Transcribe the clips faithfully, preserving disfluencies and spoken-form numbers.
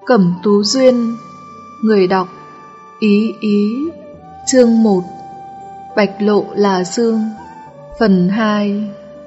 Cẩm Tú Duyên. Người đọc Ý Ý. Chương một. Bạch lộ là dương. Phần hai.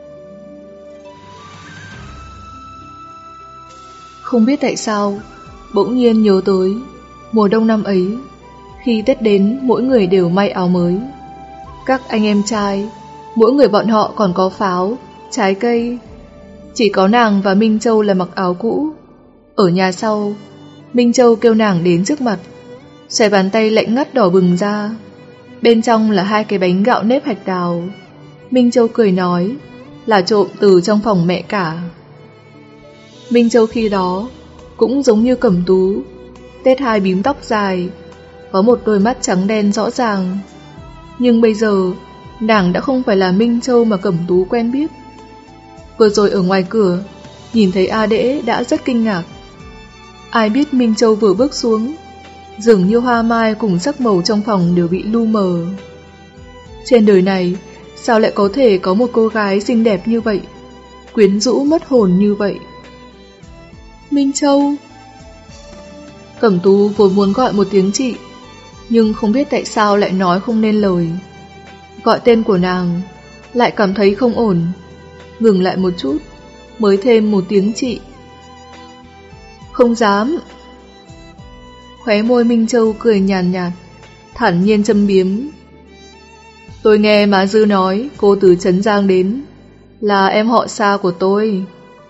Không biết tại sao, bỗng nhiên nhớ tới mùa đông năm ấy, khi Tết đến mỗi người đều may áo mới. Các anh em trai, mỗi người bọn họ còn có pháo, trái cây. Chỉ có nàng và Minh Châu là mặc áo cũ. Ở nhà sau, Minh Châu kêu nàng đến trước mặt, xòe bàn tay lạnh ngắt đỏ bừng ra. Bên trong là hai cái bánh gạo nếp hạch đào. Minh Châu cười nói là trộm từ trong phòng mẹ cả. Minh Châu khi đó cũng giống như Cẩm Tú, tết hai bím tóc dài, có một đôi mắt trắng đen rõ ràng. Nhưng bây giờ nàng đã không phải là Minh Châu mà Cẩm Tú quen biết. Vừa rồi ở ngoài cửa nhìn thấy A Đễ đã rất kinh ngạc. Ai biết Minh Châu vừa bước xuống, dường như hoa mai cùng sắc màu trong phòng đều bị lu mờ. Trên đời này sao lại có thể có một cô gái xinh đẹp như vậy, quyến rũ mất hồn như vậy? Minh Châu. Cẩm Tú vốn muốn gọi một tiếng chị, nhưng không biết tại sao lại nói không nên lời. Gọi tên của nàng lại cảm thấy không ổn, ngừng lại một chút mới thêm một tiếng chị. Không dám. Khóe môi Minh Châu cười nhàn nhạt, thản nhiên châm biếm. Tôi nghe má Dư nói cô từ Trấn Giang đến, là em họ xa của tôi.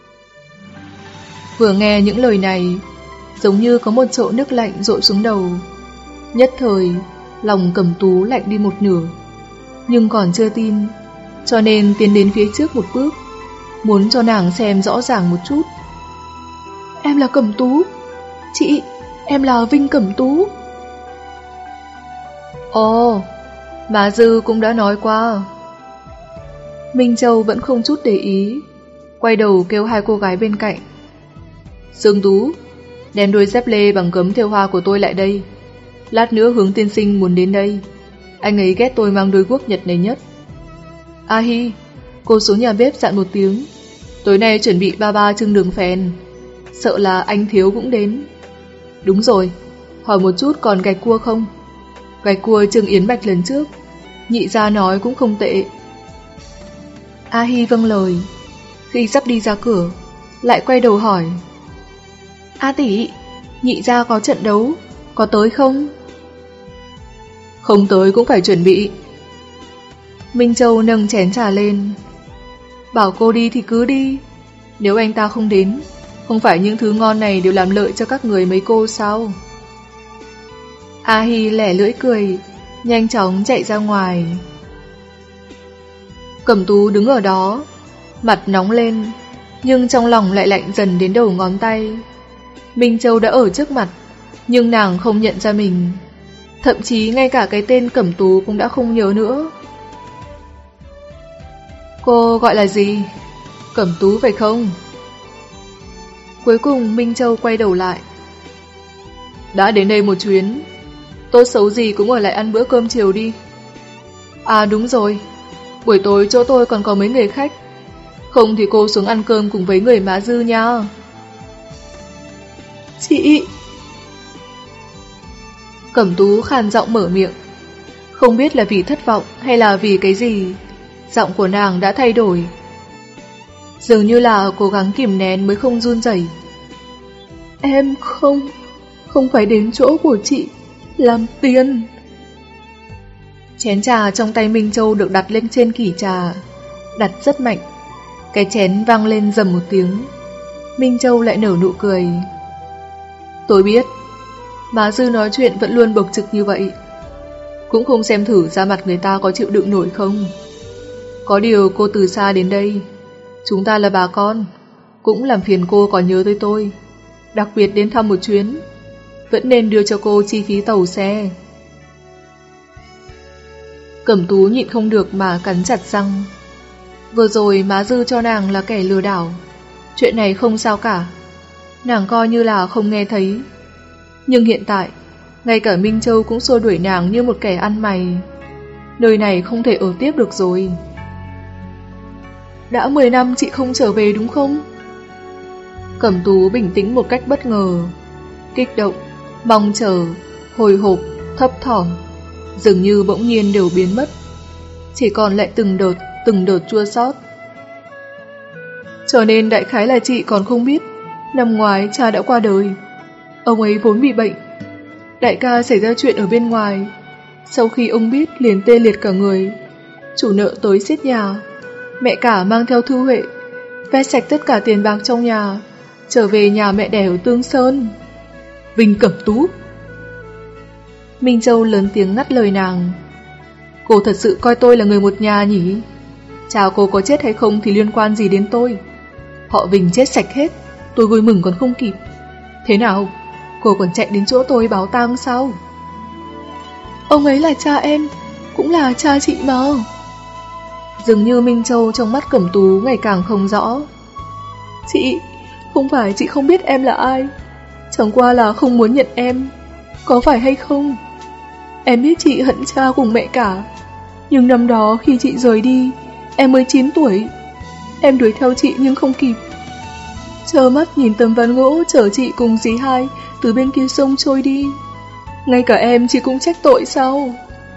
Vừa nghe những lời này, giống như có một chậu nước lạnh dội xuống đầu. Nhất thời lòng Cẩm Tú lạnh đi một nửa, nhưng còn chưa tin, cho nên tiến đến phía trước một bước, muốn cho nàng xem rõ ràng một chút. Em là Cẩm Tú. Chị, em là Vinh Cẩm Tú. Ồ, má Dư cũng đã nói qua. Minh Châu vẫn không chút để ý, quay đầu kêu hai cô gái bên cạnh. Dương Tú, đem đôi dép lê bằng gấm thêu hoa của tôi lại đây. Lát nữa Hướng tiên sinh muốn đến đây, anh ấy ghét tôi mang đôi guốc Nhật này nhất. A Hi, cô xuống nhà bếp dặn một tiếng, tối nay chuẩn bị ba ba trưng đường phèn, sợ là anh Thiếu cũng đến. Đúng rồi, hỏi một chút còn gạch cua không? Gạch cua trưng yến bạch lần trước, nhị gia nói cũng không tệ. A Hi vâng lời. Khi sắp đi ra cửa, lại quay đầu hỏi. A tỷ, nhị gia có trận đấu, có tới không? Không tới cũng phải chuẩn bị. Minh Châu nâng chén trà lên. Bảo cô đi thì cứ đi, nếu anh ta không đến, không phải những thứ ngon này đều làm lợi cho các người mấy cô sao? A Hi lẻ lưỡi cười, nhanh chóng chạy ra ngoài. Cẩm Tú đứng ở đó, mặt nóng lên, nhưng trong lòng lại lạnh dần đến đầu ngón tay. Minh Châu đã ở trước mặt, nhưng nàng không nhận ra mình, thậm chí ngay cả cái tên Cẩm Tú cũng đã không nhớ nữa. Cô gọi là gì? Cẩm Tú phải không? Cuối cùng Minh Châu quay đầu lại. Đã đến đây một chuyến, tốt xấu gì cũng ở lại ăn bữa cơm chiều đi. À đúng rồi, buổi tối chỗ tôi còn có mấy người khách, không thì cô xuống ăn cơm cùng với người má Dư nha. Chị. Cẩm Tú khàn giọng mở miệng. Không biết là vì thất vọng hay là vì cái gì, giọng của nàng đã thay đổi, dường như là cố gắng kìm nén mới không run rẩy. Em không, không phải đến chỗ của chị làm tiền. Chén trà trong tay Minh Châu được đặt lên trên kỷ trà, đặt rất mạnh. Cái chén vang lên rầm một tiếng. Minh Châu lại nở nụ cười. Tôi biết, má Dư nói chuyện vẫn luôn bộc trực như vậy, cũng không xem thử ra mặt người ta có chịu đựng nổi không. Có điều cô từ xa đến đây, chúng ta là bà con, cũng làm phiền cô còn nhớ tới tôi, đặc biệt đến thăm một chuyến, vẫn nên đưa cho cô chi phí tàu xe. Cẩm Tú nhịn không được mà cắn chặt răng. Vừa rồi má Dư cho nàng là kẻ lừa đảo, chuyện này không sao cả, nàng coi như là không nghe thấy. Nhưng hiện tại, ngay cả Minh Châu cũng xua đuổi nàng như một kẻ ăn mày. Nơi này không thể ở tiếp được rồi. Đã mười năm chị không trở về đúng không? Cẩm Tú bình tĩnh một cách bất ngờ, kích động, mong chờ, hồi hộp, thấp thỏm, dường như bỗng nhiên đều biến mất, chỉ còn lại từng đợt, từng đợt chua xót. Cho nên đại khái là chị còn không biết, năm ngoái cha đã qua đời. Ông ấy vốn bị bệnh, đại ca xảy ra chuyện ở bên ngoài. Sau khi ông biết liền tê liệt cả người, chủ nợ tới xiết nhà. Mẹ cả mang theo Thư Huệ, vét sạch tất cả tiền bạc trong nhà, trở về nhà mẹ đẻ ở Tương Sơn. Vinh Cẩm Tú. Minh Châu lớn tiếng ngắt lời nàng. Cô thật sự coi tôi là người một nhà nhỉ? Cha cô có chết hay không thì liên quan gì đến tôi? Họ Vinh chết sạch hết, tôi vui mừng còn không kịp. Thế nào, cô còn chạy đến chỗ tôi báo tang sao? Ông ấy là cha em, cũng là cha chị mà. Dường như Minh Châu trong mắt Cẩm Tú ngày càng không rõ. Chị, không phải chị không biết em là ai, chẳng qua là không muốn nhận em, có phải hay không? Em biết chị hận cha cùng mẹ cả, nhưng năm đó khi chị rời đi, em mới chín tuổi. Em đuổi theo chị nhưng không kịp. Trơ mắt nhìn tấm ván gỗ chở chị cùng dì hai từ bên kia sông trôi đi. Ngay cả em chị cũng trách tội sao?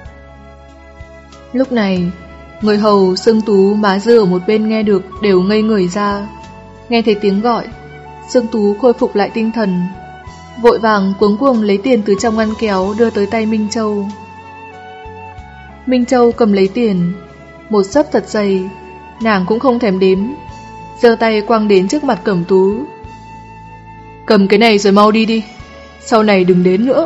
Lúc này, người hầu Sương Tú má dư ở một bên nghe được đều ngây người ra. Nghe thấy tiếng gọi, Sương Tú khôi phục lại tinh thần, vội vàng cuống cuồng lấy tiền từ trong ngăn kéo đưa tới tay Minh Châu. Minh Châu cầm lấy tiền, một xấp thật dày, nàng cũng không thèm đếm, giơ tay quăng đến trước mặt Cẩm Tú. Cầm cái này rồi mau đi đi, sau này đừng đến nữa.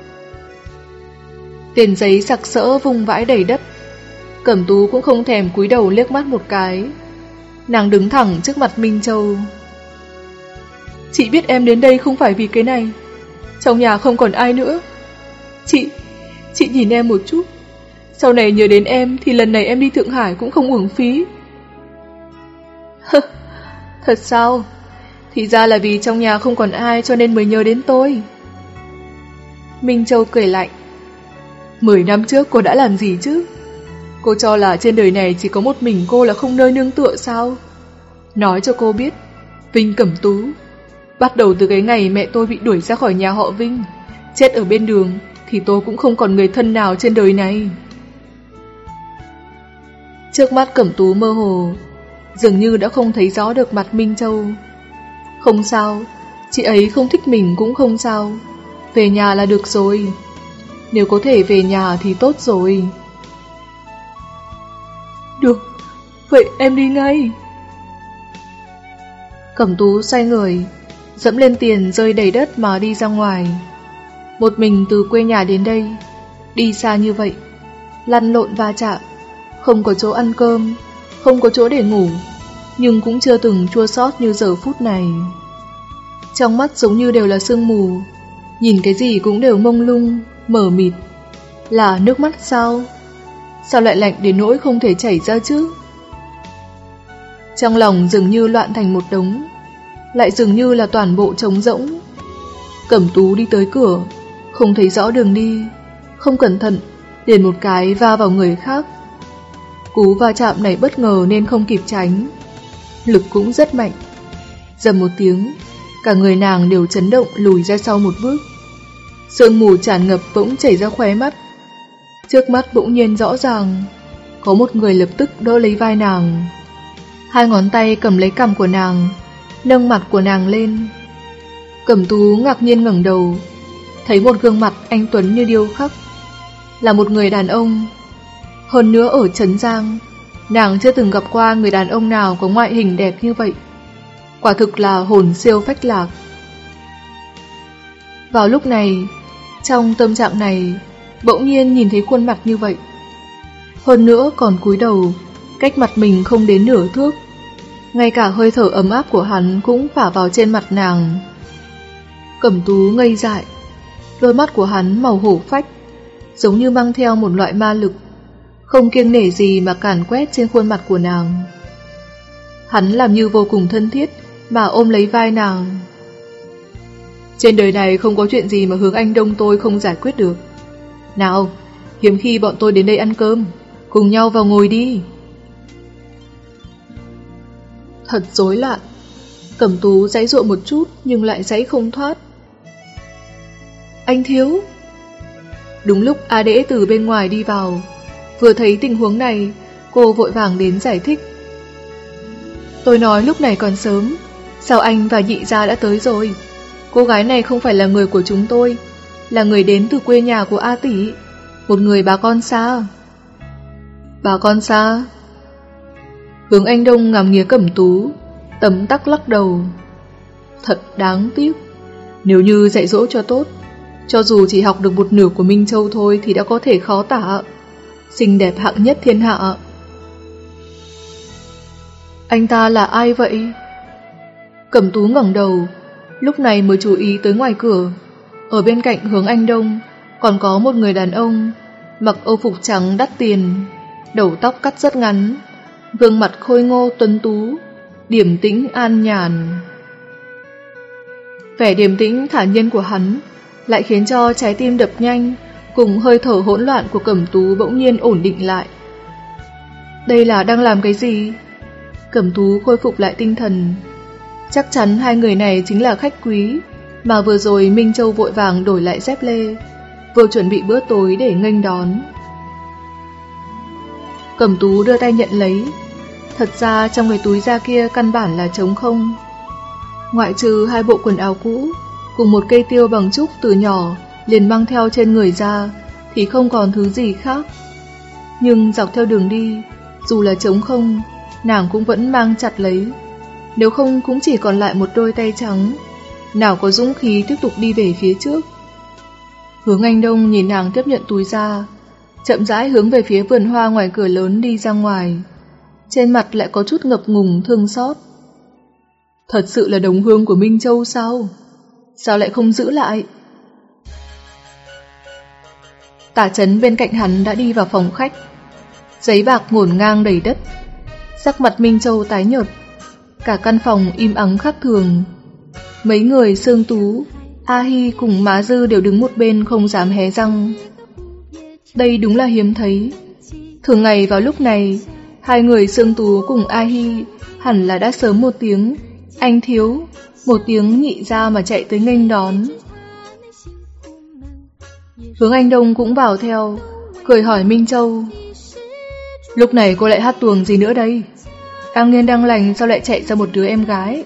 Tiền giấy sặc sỡ vung vãi đầy đất. Cẩm Tú cũng không thèm cúi đầu liếc mắt một cái. Nàng đứng thẳng trước mặt Minh Châu. Chị biết em đến đây không phải vì cái này. Trong nhà không còn ai nữa. Chị, chị nhìn em một chút. Sau này nhớ đến em thì lần này em đi Thượng Hải cũng không uổng phí. Thật sao? Thì ra là vì trong nhà không còn ai cho nên mới nhớ đến tôi. Minh Châu cười lạnh. Mười năm trước cô đã làm gì chứ? Cô cho là trên đời này chỉ có một mình cô là không nơi nương tựa sao? Nói cho cô biết, Vinh Cẩm Tú, bắt đầu từ cái ngày mẹ tôi bị đuổi ra khỏi nhà họ Vinh, chết ở bên đường, thì tôi cũng không còn người thân nào trên đời này. Trước mắt Cẩm Tú mơ hồ, dường như đã không thấy rõ được mặt Minh Châu. Không sao, chị ấy không thích mình cũng không sao, về nhà là được rồi. Nếu có thể về nhà thì tốt rồi. Được, vậy em đi ngay. Cẩm Tú xoay người, dẫm lên tiền rơi đầy đất mà đi ra ngoài. Một mình từ quê nhà đến đây, đi xa như vậy, lăn lộn va chạm, không có chỗ ăn cơm, không có chỗ để ngủ, nhưng cũng chưa từng chua xót như giờ phút này. Trong mắt giống như đều là sương mù, nhìn cái gì cũng đều mông lung, mờ mịt. Là nước mắt sao? Sao lại lạnh đến nỗi không thể chảy ra chứ? Trong lòng dường như loạn thành một đống, lại dường như là toàn bộ trống rỗng. Cẩm Tú đi tới cửa, không thấy rõ đường đi, không cẩn thận liền một cái va vào người khác. Cú va chạm này bất ngờ nên không kịp tránh, lực cũng rất mạnh. Dầm một tiếng, cả người nàng đều chấn động lùi ra sau một bước. Sương mù tràn ngập bỗng chảy ra khóe mắt. Trước mắt bỗng nhiên rõ ràng, có một người lập tức đỡ lấy vai nàng. Hai ngón tay cầm lấy cằm của nàng, nâng mặt của nàng lên. Cẩm Tú ngạc nhiên ngẩng đầu, thấy một gương mặt anh tuấn như điêu khắc, là một người đàn ông. Hơn nữa ở Trấn Giang, nàng chưa từng gặp qua người đàn ông nào có ngoại hình đẹp như vậy. Quả thực là hồn siêu phách lạc. Vào lúc này, trong tâm trạng này, bỗng nhiên nhìn thấy khuôn mặt như vậy. Hơn nữa còn cúi đầu, cách mặt mình không đến nửa thước. Ngay cả hơi thở ấm áp của hắn cũng phả vào trên mặt nàng. Cẩm Tú ngây dại. Đôi mắt của hắn màu hổ phách, giống như mang theo một loại ma lực, không kiêng nể gì mà càn quét trên khuôn mặt của nàng. Hắn làm như vô cùng thân thiết mà ôm lấy vai nàng. Trên đời này không có chuyện gì mà Hướng Anh Đông tôi không giải quyết được. Nào, hiếm khi bọn tôi đến đây ăn cơm, cùng nhau vào ngồi đi. Thật rối loạn. Cẩm Tú giãy giụa một chút nhưng lại giãy không thoát. Anh Thiếu. Đúng lúc A Đễ từ bên ngoài đi vào, vừa thấy tình huống này, cô vội vàng đến giải thích. Tôi nói lúc này còn sớm, sao anh và nhị gia đã tới rồi? Cô gái này không phải là người của chúng tôi, là người đến từ quê nhà của A tỷ, một người bà con xa. Bà con xa? Hướng Anh Đông ngắm nghía Cẩm Tú, tấm tắc lắc đầu. Thật đáng tiếc, nếu như dạy dỗ cho tốt, cho dù chỉ học được một nửa của Minh Châu thôi thì đã có thể khó tả. Xinh đẹp hạng nhất thiên hạ. Anh ta là ai vậy? Cẩm Tú ngẩng đầu, lúc này mới chú ý tới ngoài cửa. Ở bên cạnh Hướng Anh Đông còn có một người đàn ông, mặc âu phục trắng đắt tiền, đầu tóc cắt rất ngắn, gương mặt khôi ngô tuấn tú, điềm tĩnh an nhàn. Vẻ điềm tĩnh thản nhiên của hắn lại khiến cho trái tim đập nhanh cùng hơi thở hỗn loạn của Cẩm Tú bỗng nhiên ổn định lại. Đây là đang làm cái gì? Cẩm Tú khôi phục lại tinh thần. Chắc chắn hai người này chính là khách quý mà vừa rồi Minh Châu vội vàng đổi lại dép lê, vừa chuẩn bị bữa tối để nghênh đón. Cẩm Tú đưa tay nhận lấy. Thật ra trong cái túi da kia căn bản là trống không. Ngoại trừ hai bộ quần áo cũ cùng một cây tiêu bằng trúc từ nhỏ liền mang theo trên người ra thì không còn thứ gì khác. Nhưng dọc theo đường đi, dù là trống không, nàng cũng vẫn mang chặt lấy. Nếu không cũng chỉ còn lại một đôi tay trắng, nào có dũng khí tiếp tục đi về phía trước. Hướng Anh Đông nhìn nàng tiếp nhận túi da, chậm rãi hướng về phía vườn hoa ngoài cửa lớn đi ra ngoài. Trên mặt lại có chút ngập ngùng thương xót. Thật sự là đồng hương của Minh Châu sao? Sao lại không giữ lại? Tả Chấn bên cạnh hắn đã đi vào phòng khách. Giấy bạc ngổn ngang đầy đất. Sắc mặt Minh Châu tái nhợt. Cả căn phòng im ắng khác thường. Mấy người Sương Tú, A Hi cùng Má Dư đều đứng một bên không dám hé răng. Đây đúng là hiếm thấy. Thường ngày vào lúc này, hai người Sương Tú cùng A Hi hẳn là đã sớm một tiếng anh Thiếu, một tiếng nhị ra mà chạy tới nghênh đón. Hướng Anh Đông cũng vào theo, cười hỏi Minh Châu. Lúc này cô lại hát tuồng gì nữa đây? Đang nghiên đang lành sao lại chạy ra một đứa em gái?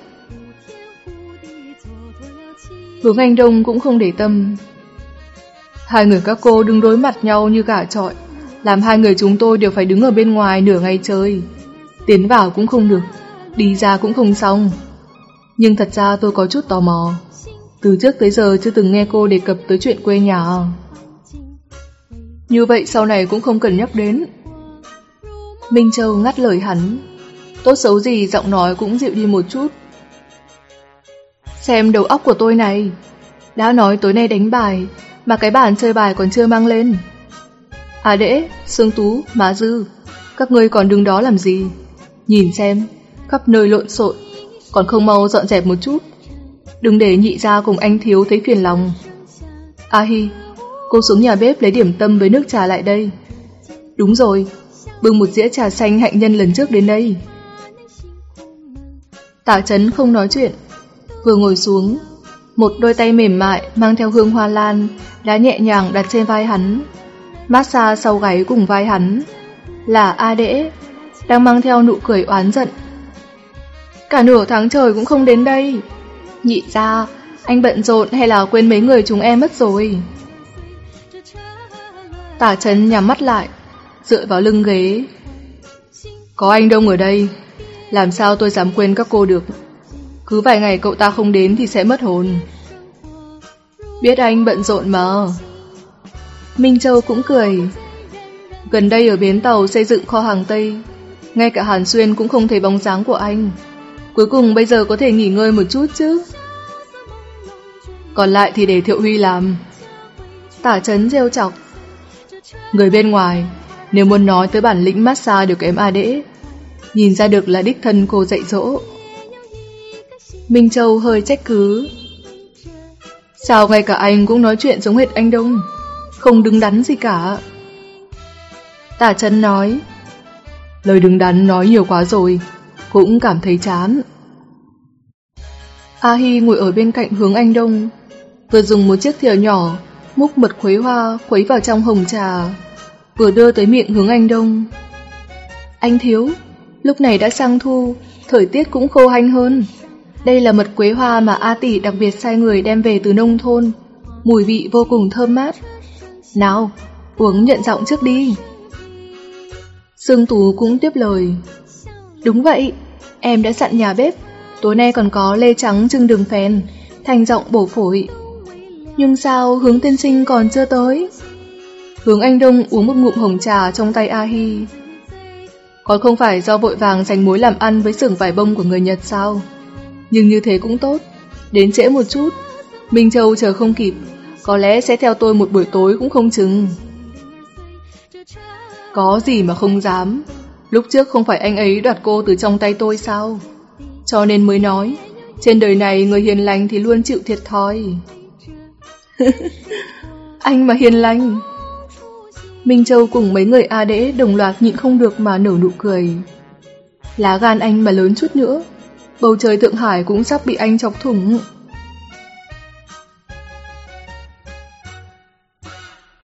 Hướng Anh Đông cũng không để tâm. Hai người các cô đứng đối mặt nhau như gà chọi, làm hai người chúng tôi đều phải đứng ở bên ngoài nửa ngày trời. Tiến vào cũng không được, đi ra cũng không xong. Nhưng thật ra tôi có chút tò mò. Từ trước tới giờ chưa từng nghe cô đề cập tới chuyện quê nhà. Như vậy sau này cũng không cần nhắc đến. Minh Châu ngắt lời hắn. Tốt xấu gì giọng nói cũng dịu đi một chút. Xem đầu óc của tôi này. Đã nói tối nay đánh bài mà cái bàn chơi bài còn chưa mang lên. À Đễ, Sương Tú, Má Dư, các ngươi còn đứng đó làm gì? Nhìn xem, khắp nơi lộn xộn, còn không mau dọn dẹp một chút. Đừng để nhị gia cùng anh Thiếu thấy phiền lòng. A Hi, cô xuống nhà bếp lấy điểm tâm với nước trà lại đây. Đúng rồi, bưng một dĩa trà xanh hạnh nhân lần trước đến đây. Tả Chấn không nói chuyện, vừa ngồi xuống, một đôi tay mềm mại mang theo hương hoa lan đã nhẹ nhàng đặt trên vai hắn. Massage sau gáy cùng vai hắn là A Đễ, đang mang theo nụ cười oán giận. Cả nửa tháng trời cũng không đến đây. Nhị gia, anh bận rộn hay là quên mấy người chúng em mất rồi? Tả Chấn nhắm mắt lại, dựa vào lưng ghế. Có anh Đông ở đây, làm sao tôi dám quên các cô được. Cứ vài ngày cậu ta không đến thì sẽ mất hồn. Biết anh bận rộn mà. Minh Châu cũng cười. Gần đây ở bến tàu xây dựng kho hàng Tây, ngay cả Hàn Xuyên cũng không thấy bóng dáng của anh. Cuối cùng bây giờ có thể nghỉ ngơi một chút chứ. Còn lại thì để Thiệu Huy làm. Tả Chấn rêu chọc. Người bên ngoài, nếu muốn nói tới bản lĩnh massage được kém A Đễ, nhìn ra được là đích thân cô dạy dỗ. Minh Châu hơi trách cứ. Sao ngay cả anh cũng nói chuyện giống hệt anh Đông, không đứng đắn gì cả. Tả Chấn nói. Lời đứng đắn nói nhiều quá rồi, cũng cảm thấy chán. A Hi ngồi ở bên cạnh Hướng Anh Đông, vừa dùng một chiếc thìa nhỏ múc mật khuấy hoa khuấy vào trong hồng trà, vừa đưa tới miệng Hướng Anh Đông. Anh thiếu, lúc này đã sang thu, thời tiết cũng khô hanh hơn. Đây là mật quế hoa mà A tỷ đặc biệt sai người đem về từ nông thôn, mùi vị vô cùng thơm mát. Nào, uống nhận giọng trước đi. Sương Tú cũng tiếp lời. Đúng vậy, em đã dặn nhà bếp, tối nay còn có lê trắng trưng đường phèn, thành giọng bổ phổi. Nhưng sao Hướng tiên sinh còn chưa tới? Hướng Anh Đông uống một ngụm hồng trà trong tay A Hi. Còn không phải do vội vàng giành mối làm ăn với xưởng vải bông của người Nhật sao? Nhưng như thế cũng tốt, đến trễ một chút, Minh Châu chờ không kịp, có lẽ sẽ theo tôi một buổi tối cũng không chừng. Có gì mà không dám, lúc trước không phải anh ấy đoạt cô từ trong tay tôi sao? Cho nên mới nói, trên đời này người hiền lành thì luôn chịu thiệt thòi. Anh mà hiền lành. Minh Châu cùng mấy người A đễ đồng loạt nhịn không được mà nở nụ cười. Lá gan anh mà lớn chút nữa, bầu trời Thượng Hải cũng sắp bị anh chọc thủng.